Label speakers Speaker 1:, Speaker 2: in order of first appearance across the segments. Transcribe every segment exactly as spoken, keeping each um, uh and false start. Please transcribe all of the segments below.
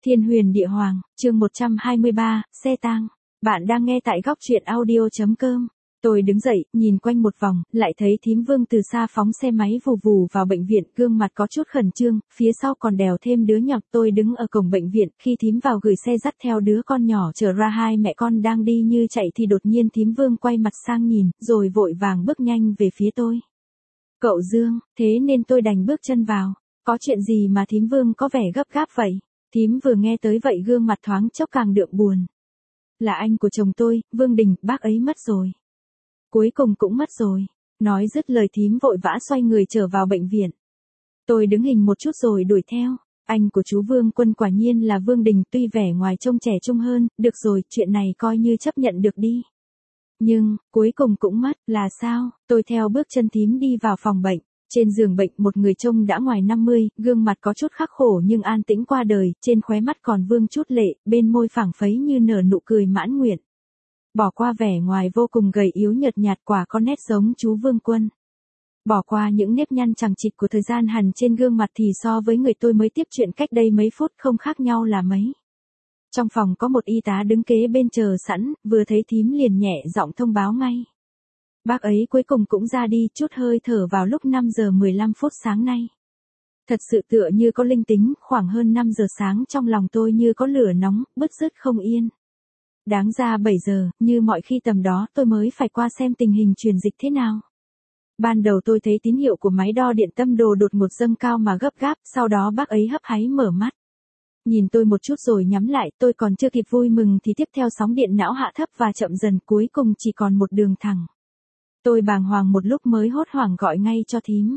Speaker 1: Thiên huyền địa hoàng, chương một trăm hai mươi ba, xe tang. Bạn đang nghe tại góc truyện audio chấm com. Tôi đứng dậy, nhìn quanh một vòng, lại thấy thím Vương từ xa phóng xe máy vù vù vào bệnh viện, gương mặt có chút khẩn trương, phía sau còn đèo thêm đứa nhỏ. Tôi đứng ở cổng bệnh viện, khi thím vào gửi xe dắt theo đứa con nhỏ trở ra, hai mẹ con đang đi như chạy thì đột nhiên thím Vương quay mặt sang nhìn, rồi vội vàng bước nhanh về phía tôi. Cậu Dương, thế nên tôi đành bước chân vào. Có chuyện gì mà thím Vương có vẻ gấp gáp vậy? Thím vừa nghe tới vậy gương mặt thoáng chốc càng đượm buồn. Là anh của chồng tôi, Vương Đình, bác ấy mất rồi. Cuối cùng cũng mất rồi. Nói dứt lời thím vội vã xoay người trở vào bệnh viện. Tôi đứng hình một chút rồi đuổi theo. Anh của chú Vương Quân quả nhiên là Vương Đình, tuy vẻ ngoài trông trẻ trung hơn, được rồi, chuyện này coi như chấp nhận được đi. Nhưng, cuối cùng cũng mất, là sao? Tôi theo bước chân thím đi vào phòng bệnh. Trên giường bệnh một người trông đã ngoài năm mươi, gương mặt có chút khắc khổ nhưng an tĩnh qua đời, trên khóe mắt còn vương chút lệ, bên môi phẳng phấy như nở nụ cười mãn nguyện. Bỏ qua vẻ ngoài vô cùng gầy yếu nhợt nhạt, quả có nét giống chú Vương Quân. Bỏ qua những nếp nhăn chằng chịt của thời gian hằn trên gương mặt thì so với người tôi mới tiếp chuyện cách đây mấy phút không khác nhau là mấy. Trong phòng có một y tá đứng kế bên chờ sẵn, vừa thấy thím liền nhẹ giọng thông báo ngay. Bác ấy cuối cùng cũng ra đi, chút hơi thở vào lúc năm giờ mười lăm phút sáng nay. Thật sự tựa như có linh tính, khoảng hơn năm giờ sáng trong lòng tôi như có lửa nóng, bứt rứt không yên. Đáng ra bảy giờ, như mọi khi tầm đó tôi mới phải qua xem tình hình truyền dịch thế nào. Ban đầu tôi thấy tín hiệu của máy đo điện tâm đồ đột ngột dâng cao mà gấp gáp, sau đó bác ấy hấp háy mở mắt. Nhìn tôi một chút rồi nhắm lại, tôi còn chưa kịp vui mừng thì tiếp theo sóng điện não hạ thấp và chậm dần, cuối cùng chỉ còn một đường thẳng. Tôi bàng hoàng một lúc mới hốt hoảng gọi ngay cho thím.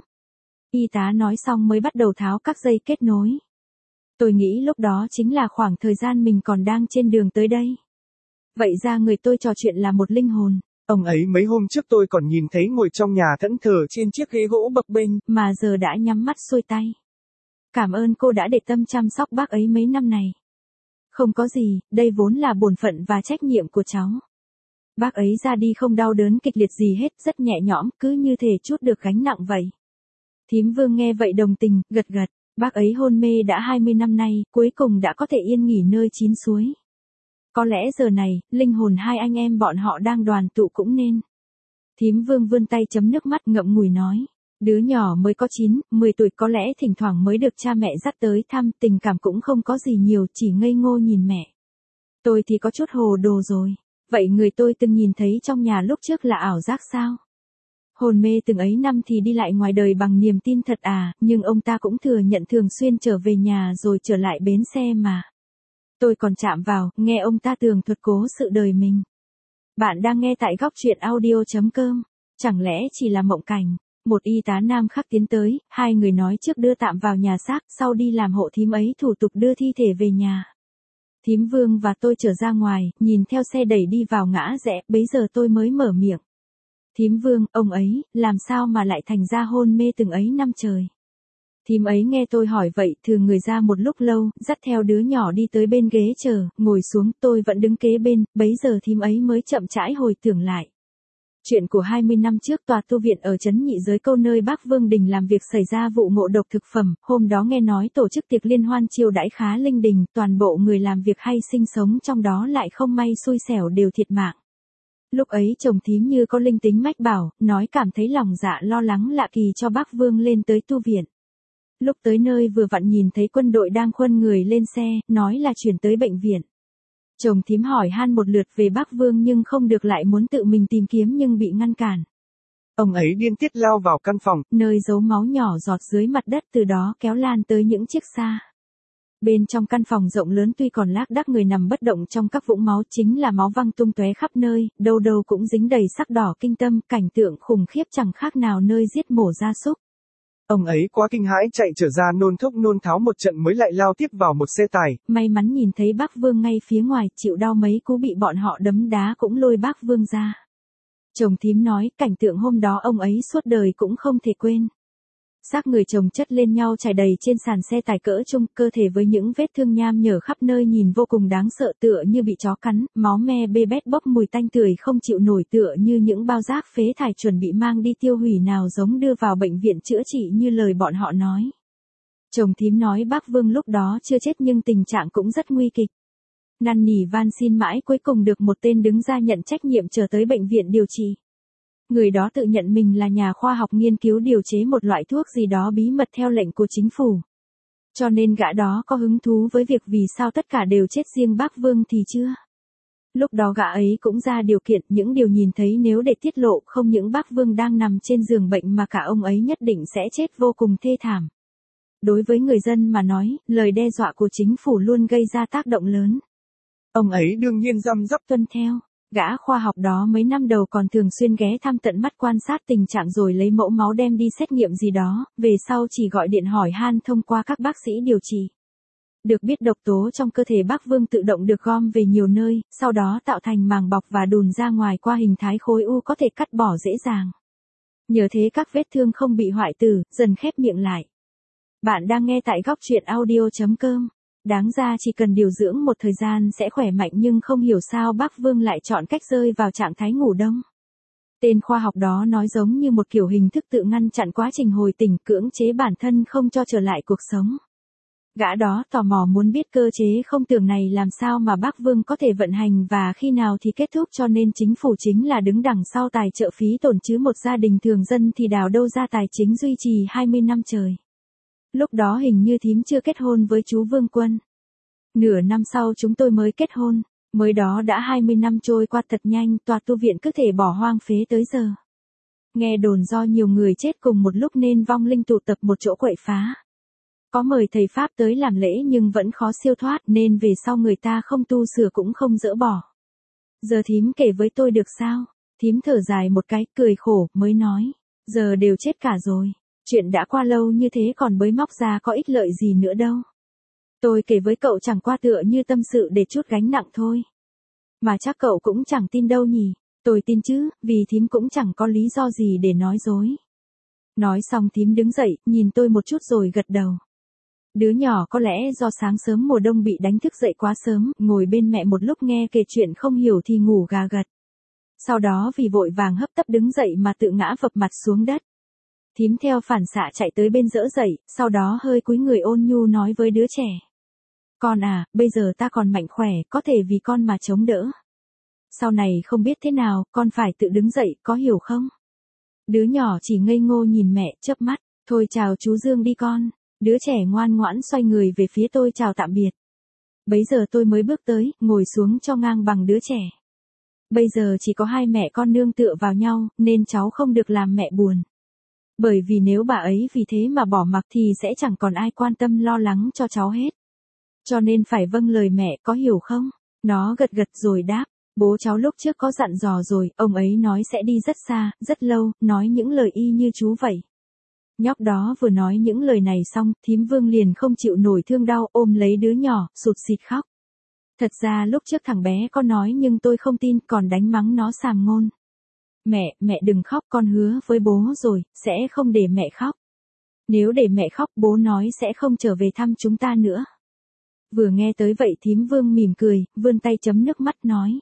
Speaker 1: Y tá nói xong mới bắt đầu tháo các dây kết nối. Tôi nghĩ lúc đó chính là khoảng thời gian mình còn đang trên đường tới đây. Vậy ra người tôi trò chuyện là một linh hồn.
Speaker 2: Ông ấy mấy hôm trước tôi còn nhìn thấy ngồi trong nhà thẫn thờ trên chiếc ghế gỗ bập bênh,
Speaker 1: mà giờ đã nhắm mắt xuôi tay. Cảm ơn cô đã để tâm chăm sóc bác ấy mấy năm này. Không có gì, đây vốn là bổn phận và trách nhiệm của cháu. Bác ấy ra đi không đau đớn kịch liệt gì hết, rất nhẹ nhõm, cứ như thể trút được gánh nặng vậy. Thím Vương nghe vậy đồng tình, gật gật, bác ấy hôn mê đã hai mươi năm nay, cuối cùng đã có thể yên nghỉ nơi chín suối. Có lẽ giờ này, linh hồn hai anh em bọn họ đang đoàn tụ cũng nên. Thím Vương vươn tay chấm nước mắt ngậm ngùi nói. Đứa nhỏ mới có chín, mười tuổi, có lẽ thỉnh thoảng mới được cha mẹ dắt tới thăm, tình cảm cũng không có gì nhiều, chỉ ngây ngô nhìn mẹ. Tôi thì có chút hồ đồ rồi. Vậy người tôi từng nhìn thấy trong nhà lúc trước là ảo giác sao? Hồn mê từng ấy năm thì đi lại ngoài đời bằng niềm tin thật à, nhưng ông ta cũng thừa nhận thường xuyên trở về nhà rồi trở lại bến xe mà. Tôi còn chạm vào, nghe ông ta tường thuật cố sự đời mình. Bạn đang nghe tại góc truyện audio chấm com. Chẳng lẽ chỉ là mộng cảnh? Một y tá nam khác tiến tới, hai người nói trước đưa tạm vào nhà xác, sau đi làm hộ thím ấy thủ tục đưa thi thể về nhà. Thím Vương và tôi trở ra ngoài, nhìn theo xe đẩy đi vào ngã rẽ, bấy giờ tôi mới mở miệng. Thím Vương, ông ấy, làm sao mà lại thành ra hôn mê từng ấy năm trời? Thím ấy nghe tôi hỏi vậy, thừa người ra một lúc lâu, dắt theo đứa nhỏ đi tới bên ghế chờ, ngồi xuống, tôi vẫn đứng kế bên, bấy giờ thím ấy mới chậm rãi hồi tưởng lại. Chuyện của hai mươi năm trước, tòa tu viện ở trấn Nhị Giới Câu nơi bác Vương Đình làm việc xảy ra vụ ngộ độc thực phẩm, hôm đó nghe nói tổ chức tiệc liên hoan chiêu đãi khá linh đình, toàn bộ người làm việc hay sinh sống trong đó lại không may xui xẻo đều thiệt mạng. Lúc ấy chồng thím như có linh tính mách bảo, nói cảm thấy lòng dạ lo lắng lạ kỳ cho bác Vương lên tới tu viện. Lúc tới nơi vừa vặn nhìn thấy quân đội đang khuân người lên xe, nói là chuyển tới bệnh viện. Chồng thím hỏi han một lượt về bác Vương nhưng không được, lại muốn tự mình tìm kiếm nhưng bị ngăn cản.
Speaker 2: Ông ấy điên tiết lao vào căn phòng,
Speaker 1: nơi giấu máu nhỏ giọt dưới mặt đất, từ đó kéo lan tới những chiếc xa. Bên trong căn phòng rộng lớn tuy còn lác đác người nằm bất động trong các vũng máu, chính là máu văng tung tóe khắp nơi, đâu đâu cũng dính đầy sắc đỏ kinh tâm, cảnh tượng khủng khiếp chẳng khác nào nơi giết mổ gia súc.
Speaker 2: Ông ấy quá kinh hãi chạy trở ra nôn thốc nôn tháo một trận mới lại lao tiếp vào một xe tải.
Speaker 1: May mắn nhìn thấy bác Vương ngay phía ngoài, chịu đau mấy cú bị bọn họ đấm đá cũng lôi bác Vương ra. Chồng thím nói, cảnh tượng hôm đó ông ấy suốt đời cũng không thể quên. Xác người chồng chất lên nhau trải đầy trên sàn xe tải cỡ trung, cơ thể với những vết thương nham nhở khắp nơi nhìn vô cùng đáng sợ, tựa như bị chó cắn, máu me bê bết bốc mùi tanh tưởi không chịu nổi, tựa như những bao rác phế thải chuẩn bị mang đi tiêu hủy, nào giống đưa vào bệnh viện chữa trị như lời bọn họ nói. Chồng thím nói bác Vương lúc đó chưa chết nhưng tình trạng cũng rất nguy kịch. Năn nỉ van xin mãi cuối cùng được một tên đứng ra nhận trách nhiệm trở tới bệnh viện điều trị. Người đó tự nhận mình là nhà khoa học nghiên cứu điều chế một loại thuốc gì đó bí mật theo lệnh của chính phủ. Cho nên gã đó có hứng thú với việc vì sao tất cả đều chết riêng bác Vương thì chưa. Lúc đó gã ấy cũng ra điều kiện những điều nhìn thấy nếu để tiết lộ không những bác Vương đang nằm trên giường bệnh mà cả ông ấy nhất định sẽ chết vô cùng thê thảm. Đối với người dân mà nói, lời đe dọa của chính phủ luôn gây ra tác động lớn.
Speaker 2: Ông ấy đương nhiên răm rắp
Speaker 1: tuân theo. Gã khoa học đó mấy năm đầu còn thường xuyên ghé thăm tận mắt quan sát tình trạng rồi lấy mẫu máu đem đi xét nghiệm gì đó, về sau chỉ gọi điện hỏi han thông qua các bác sĩ điều trị. Được biết độc tố trong cơ thể bác Vương tự động được gom về nhiều nơi, sau đó tạo thành màng bọc và đùn ra ngoài qua hình thái khối u có thể cắt bỏ dễ dàng. Nhờ thế các vết thương không bị hoại tử, dần khép miệng lại. Bạn đang nghe tại góc truyện audio chấm com. Đáng ra chỉ cần điều dưỡng một thời gian sẽ khỏe mạnh nhưng không hiểu sao bác Vương lại chọn cách rơi vào trạng thái ngủ đông. Tên khoa học đó nói giống như một kiểu hình thức tự ngăn chặn quá trình hồi tỉnh, cưỡng chế bản thân không cho trở lại cuộc sống. Gã đó tò mò muốn biết cơ chế không tưởng này làm sao mà bác Vương có thể vận hành và khi nào thì kết thúc, cho nên chính phủ chính là đứng đằng sau tài trợ phí tổn chứ một gia đình thường dân thì đào đâu ra tài chính duy trì hai mươi năm trời. Lúc đó hình như thím chưa kết hôn với chú Vương Quân. Nửa năm sau chúng tôi mới kết hôn, mới đó đã hai mươi năm trôi qua thật nhanh, tòa tu viện cứ thể bỏ hoang phế tới giờ. Nghe đồn do nhiều người chết cùng một lúc nên vong linh tụ tập một chỗ quậy phá. Có mời thầy Pháp tới làm lễ nhưng vẫn khó siêu thoát nên về sau người ta không tu sửa cũng không dỡ bỏ. Giờ thím kể với tôi được sao? Thím thở dài một cái, cười khổ, mới nói. Giờ đều chết cả rồi. Chuyện đã qua lâu như thế còn bới móc ra có ích lợi gì nữa đâu. Tôi kể với cậu chẳng qua tựa như tâm sự để chút gánh nặng thôi. Mà chắc cậu cũng chẳng tin đâu nhỉ. Tôi tin chứ, vì thím cũng chẳng có lý do gì để nói dối. Nói xong thím đứng dậy, nhìn tôi một chút rồi gật đầu. Đứa nhỏ có lẽ do sáng sớm mùa đông bị đánh thức dậy quá sớm, ngồi bên mẹ một lúc nghe kể chuyện không hiểu thì ngủ gà gật. Sau đó vì vội vàng hấp tấp đứng dậy mà tự ngã vập mặt xuống đất. Thím theo phản xạ chạy tới bên dỡ dậy, sau đó hơi cúi người ôn nhu nói với đứa trẻ. Con à, bây giờ ta còn mạnh khỏe, có thể vì con mà chống đỡ. Sau này không biết thế nào, con phải tự đứng dậy, có hiểu không? Đứa nhỏ chỉ ngây ngô nhìn mẹ, chớp mắt, thôi chào chú Dương đi con. Đứa trẻ ngoan ngoãn xoay người về phía tôi chào tạm biệt. Bấy giờ tôi mới bước tới, ngồi xuống cho ngang bằng đứa trẻ. Bây giờ chỉ có hai mẹ con nương tựa vào nhau, nên cháu không được làm mẹ buồn. Bởi vì nếu bà ấy vì thế mà bỏ mặc thì sẽ chẳng còn ai quan tâm lo lắng cho cháu hết. Cho nên phải vâng lời mẹ, có hiểu không? Nó gật gật rồi đáp, bố cháu lúc trước có dặn dò rồi, ông ấy nói sẽ đi rất xa, rất lâu, nói những lời y như chú vậy. Nhóc đó vừa nói những lời này xong, thím Vương liền không chịu nổi thương đau, ôm lấy đứa nhỏ, sụt sịt khóc. Thật ra lúc trước thằng bé có nói nhưng tôi không tin, còn đánh mắng nó sàm ngôn. Mẹ, mẹ đừng khóc, con hứa với bố rồi, sẽ không để mẹ khóc. Nếu để mẹ khóc, bố nói sẽ không trở về thăm chúng ta nữa. Vừa nghe tới vậy thím Vương mỉm cười, vươn tay chấm nước mắt nói.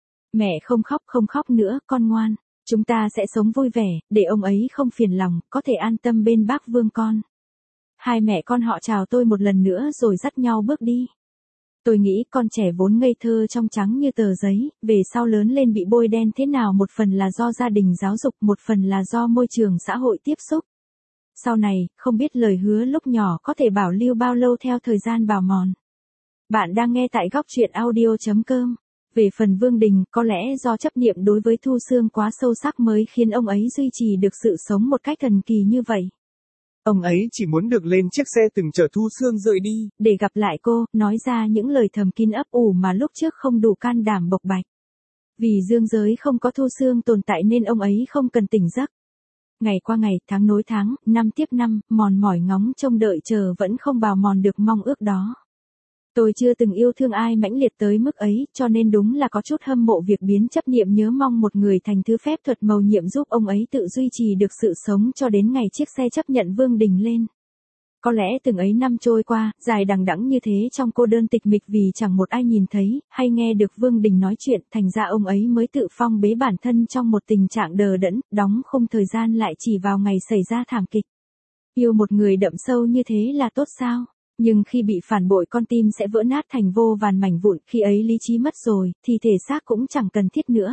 Speaker 1: Mẹ không khóc không khóc nữa, con ngoan. Chúng ta sẽ sống vui vẻ, để ông ấy không phiền lòng, có thể an tâm bên bác Vương con. Hai mẹ con họ chào tôi một lần nữa rồi dắt nhau bước đi. Tôi nghĩ con trẻ vốn ngây thơ trong trắng như tờ giấy, về sau lớn lên bị bôi đen thế nào một phần là do gia đình giáo dục, một phần là do môi trường xã hội tiếp xúc. Sau này, không biết lời hứa lúc nhỏ có thể bảo lưu bao lâu theo thời gian bào mòn. Bạn đang nghe tại góc truyện audio chấm com. Về phần Vương Đình, có lẽ do chấp niệm đối với Thu Xương quá sâu sắc mới khiến ông ấy duy trì được sự sống một cách thần kỳ như vậy.
Speaker 2: Ông ấy chỉ muốn được lên chiếc xe từng chở Thu Xương rời đi.
Speaker 1: Để gặp lại cô, nói ra những lời thầm kín ấp ủ mà lúc trước không đủ can đảm bộc bạch. Vì dương giới không có Thu Xương tồn tại nên ông ấy không cần tỉnh giấc. Ngày qua ngày, tháng nối tháng, năm tiếp năm, mòn mỏi ngóng trông đợi chờ vẫn không bào mòn được mong ước đó. Tôi chưa từng yêu thương ai mãnh liệt tới mức ấy, cho nên đúng là có chút hâm mộ việc biến chấp niệm nhớ mong một người thành thứ phép thuật mầu nhiệm giúp ông ấy tự duy trì được sự sống cho đến ngày chiếc xe chấp nhận Vương Đình lên. Có lẽ từng ấy năm trôi qua, dài đằng đẵng như thế trong cô đơn tịch mịch vì chẳng một ai nhìn thấy, hay nghe được Vương Đình nói chuyện, thành ra ông ấy mới tự phong bế bản thân trong một tình trạng đờ đẫn, đóng khung thời gian lại chỉ vào ngày xảy ra thảm kịch. Yêu một người đậm sâu như thế là tốt sao? Nhưng khi bị phản bội con tim sẽ vỡ nát thành vô vàn mảnh vụn, khi ấy lý trí mất rồi, thì thể xác cũng chẳng cần thiết nữa.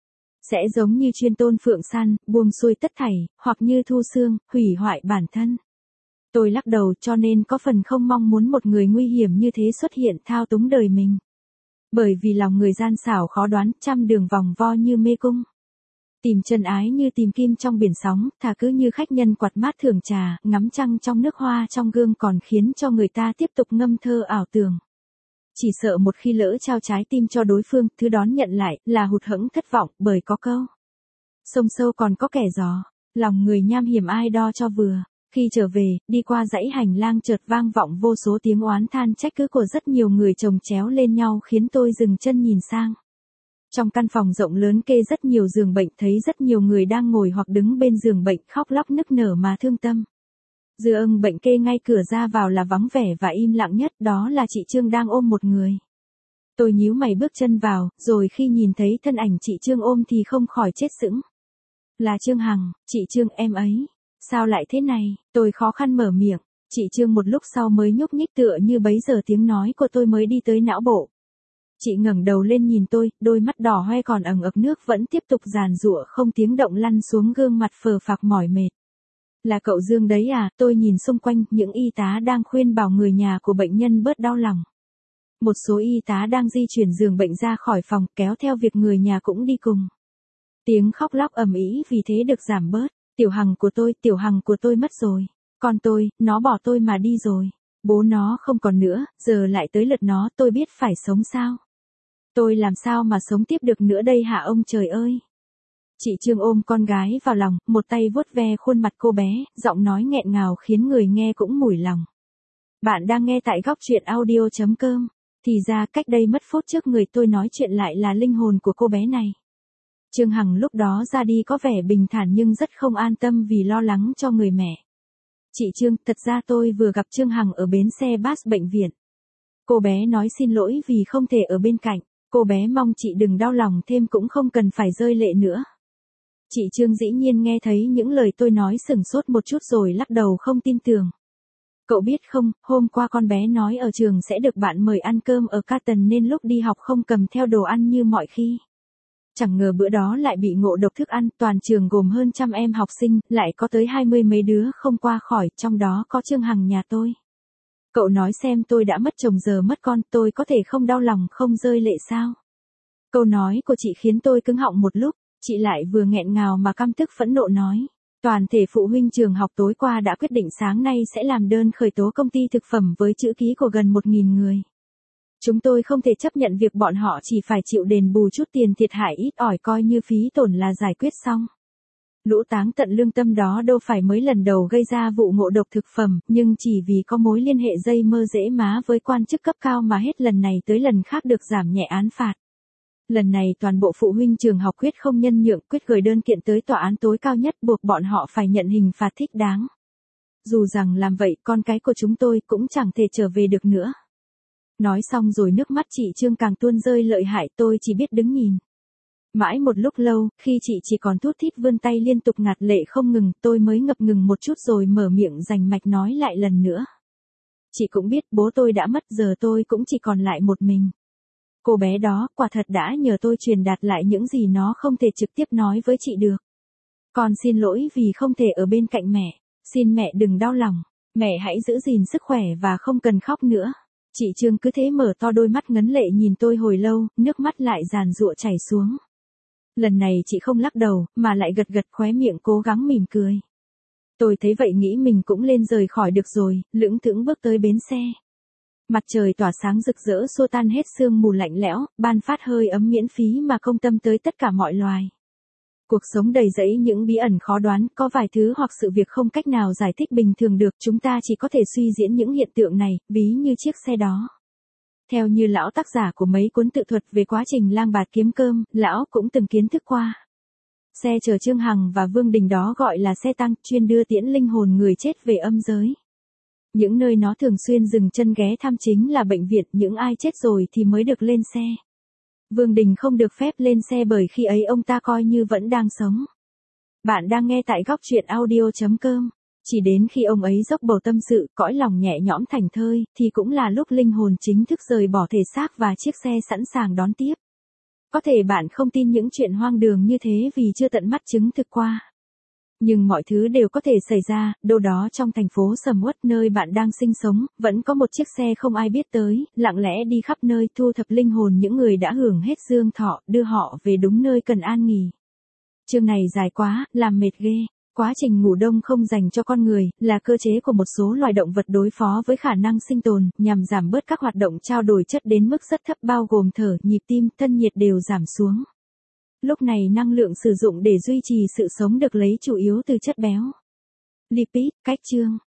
Speaker 1: Sẽ giống như chuyên tôn phượng săn, buông xuôi tất thảy, hoặc như thu xương, hủy hoại bản thân. Tôi lắc đầu, cho nên có phần không mong muốn một người nguy hiểm như thế xuất hiện thao túng đời mình. Bởi vì lòng người gian xảo khó đoán, trăm đường vòng vo như mê cung. Tìm chân ái như tìm kim trong biển sóng, thà cứ như khách nhân quạt mát thưởng trà, ngắm trăng trong nước hoa trong gương còn khiến cho người ta tiếp tục ngâm thơ ảo tưởng. Chỉ sợ một khi lỡ trao trái tim cho đối phương, thứ đón nhận lại là hụt hẫng thất vọng, bởi có câu. Sông sâu còn có kẻ gió, lòng người nham hiểm ai đo cho vừa. Khi trở về, đi qua dãy hành lang chợt vang vọng vô số tiếng oán than trách cứ của rất nhiều người chồng chéo lên nhau khiến tôi dừng chân nhìn sang. Trong căn phòng rộng lớn kê rất nhiều giường bệnh, thấy rất nhiều người đang ngồi hoặc đứng bên giường bệnh khóc lóc nức nở mà thương tâm. Giường bệnh kê ngay cửa ra vào là vắng vẻ và im lặng nhất, đó là chị Trương đang ôm một người. Tôi nhíu mày bước chân vào, rồi khi nhìn thấy thân ảnh chị Trương ôm thì không khỏi chết sững. Là Trương Hằng, chị Trương em ấy. Sao lại thế này? Tôi khó khăn mở miệng. Chị Trương một lúc sau mới nhúc nhích, tựa như bấy giờ tiếng nói của tôi mới đi tới não bộ. Chị ngẩng đầu lên nhìn tôi, đôi mắt đỏ hoe còn ẩn ực nước vẫn tiếp tục giàn giụa không tiếng động lăn xuống gương mặt phờ phạc mỏi mệt. Là cậu Dương đấy à? Tôi nhìn xung quanh, những y tá đang khuyên bảo người nhà của bệnh nhân bớt đau lòng. Một số y tá đang di chuyển giường bệnh ra khỏi phòng, kéo theo việc người nhà cũng đi cùng. Tiếng khóc lóc ầm ĩ vì thế được giảm bớt. Tiểu Hằng của tôi, Tiểu Hằng của tôi mất rồi. Con tôi, nó bỏ tôi mà đi rồi. Bố nó không còn nữa, giờ lại tới lượt nó, tôi biết phải sống sao. Tôi làm sao mà sống tiếp được nữa đây hả ông trời ơi. Chị Trương ôm con gái vào lòng, một tay vuốt ve khuôn mặt cô bé, giọng nói nghẹn ngào khiến người nghe cũng mủi lòng. Bạn đang nghe tại góc truyện audio chấm com. Thì ra cách đây mất phút trước người tôi nói chuyện lại là linh hồn của cô bé này. Trương Hằng lúc đó ra đi có vẻ bình thản nhưng rất không an tâm vì lo lắng cho người mẹ. Chị Trương, thật ra tôi vừa gặp Trương Hằng ở bến xe bus bệnh viện. Cô bé nói xin lỗi vì không thể ở bên cạnh. Cô bé mong chị đừng đau lòng thêm cũng không cần phải rơi lệ nữa. Chị Trương dĩ nhiên nghe thấy những lời tôi nói sửng sốt một chút rồi lắc đầu không tin tưởng. Cậu biết không, hôm qua con bé nói ở trường sẽ được bạn mời ăn cơm ở Carton nên lúc đi học không cầm theo đồ ăn như mọi khi. Chẳng ngờ bữa đó lại bị ngộ độc thức ăn, toàn trường gồm hơn trăm em học sinh, lại có tới hai mươi mấy đứa không qua khỏi, trong đó có Trương Hằng nhà tôi. Cậu nói xem tôi đã mất chồng giờ mất con, tôi có thể không đau lòng không rơi lệ sao? Câu nói của chị khiến tôi cứng họng một lúc, chị lại vừa nghẹn ngào mà căm tức phẫn nộ nói. Toàn thể phụ huynh trường học tối qua đã quyết định sáng nay sẽ làm đơn khởi tố công ty thực phẩm với chữ ký của gần một nghìn người. Chúng tôi không thể chấp nhận việc bọn họ chỉ phải chịu đền bù chút tiền thiệt hại ít ỏi coi như phí tổn là giải quyết xong. Lũ táng tận lương tâm đó đâu phải mới lần đầu gây ra vụ ngộ độc thực phẩm, nhưng chỉ vì có mối liên hệ dây mơ dễ má với quan chức cấp cao mà hết lần này tới lần khác được giảm nhẹ án phạt. Lần này toàn bộ phụ huynh trường học quyết không nhân nhượng, quyết gửi đơn kiện tới tòa án tối cao nhất buộc bọn họ phải nhận hình phạt thích đáng. Dù rằng làm vậy con cái của chúng tôi cũng chẳng thể trở về được nữa. Nói xong rồi nước mắt chị Trương càng tuôn rơi lợi hại, tôi chỉ biết đứng nhìn. Mãi một lúc lâu, khi chị chỉ còn thút thít vươn tay liên tục ngạt lệ không ngừng, tôi mới ngập ngừng một chút rồi mở miệng rành mạch nói lại lần nữa. Chị cũng biết bố tôi đã mất, giờ tôi cũng chỉ còn lại một mình. Cô bé đó quả thật đã nhờ tôi truyền đạt lại những gì nó không thể trực tiếp nói với chị được. Con xin lỗi vì không thể ở bên cạnh mẹ, xin mẹ đừng đau lòng, mẹ hãy giữ gìn sức khỏe và không cần khóc nữa. Chị Trương cứ thế mở to đôi mắt ngấn lệ nhìn tôi hồi lâu, nước mắt lại giàn giụa chảy xuống. Lần này chị không lắc đầu, mà lại gật gật khóe miệng cố gắng mỉm cười. Tôi thấy vậy nghĩ mình cũng lên rời khỏi được rồi, lững thững bước tới bến xe. Mặt trời tỏa sáng rực rỡ xua tan hết sương mù lạnh lẽo, ban phát hơi ấm miễn phí mà công tâm tới tất cả mọi loài. Cuộc sống đầy rẫy những bí ẩn khó đoán, có vài thứ hoặc sự việc không cách nào giải thích bình thường được, chúng ta chỉ có thể suy diễn những hiện tượng này, ví như chiếc xe đó. Theo như lão tác giả của mấy cuốn tự thuật về quá trình lang bạt kiếm cơm, lão cũng từng kiến thức qua. Xe chở Trương Hằng và Vương Đình đó gọi là xe tăng, chuyên đưa tiễn linh hồn người chết về âm giới. Những nơi nó thường xuyên dừng chân ghé thăm chính là bệnh viện, những ai chết rồi thì mới được lên xe. Vương Đình không được phép lên xe bởi khi ấy ông ta coi như vẫn đang sống. Bạn đang nghe tại góc truyện audio chấm com. Chỉ đến khi ông ấy dốc bầu tâm sự, cõi lòng nhẹ nhõm thảnh thơi, thì cũng là lúc linh hồn chính thức rời bỏ thể xác và chiếc xe sẵn sàng đón tiếp. Có thể bạn không tin những chuyện hoang đường như thế vì chưa tận mắt chứng thực qua. Nhưng mọi thứ đều có thể xảy ra, đâu đó trong thành phố sầm uất nơi bạn đang sinh sống, vẫn có một chiếc xe không ai biết tới, lặng lẽ đi khắp nơi thu thập linh hồn những người đã hưởng hết dương thọ, đưa họ về đúng nơi cần an nghỉ. Chương này dài quá, làm mệt ghê. Quá trình ngủ đông không dành cho con người, là cơ chế của một số loài động vật đối phó với khả năng sinh tồn, nhằm giảm bớt các hoạt động trao đổi chất đến mức rất thấp bao gồm thở, nhịp tim, thân nhiệt đều giảm xuống. Lúc này năng lượng sử dụng để duy trì sự sống được lấy chủ yếu từ chất béo. Lipid, cách chương.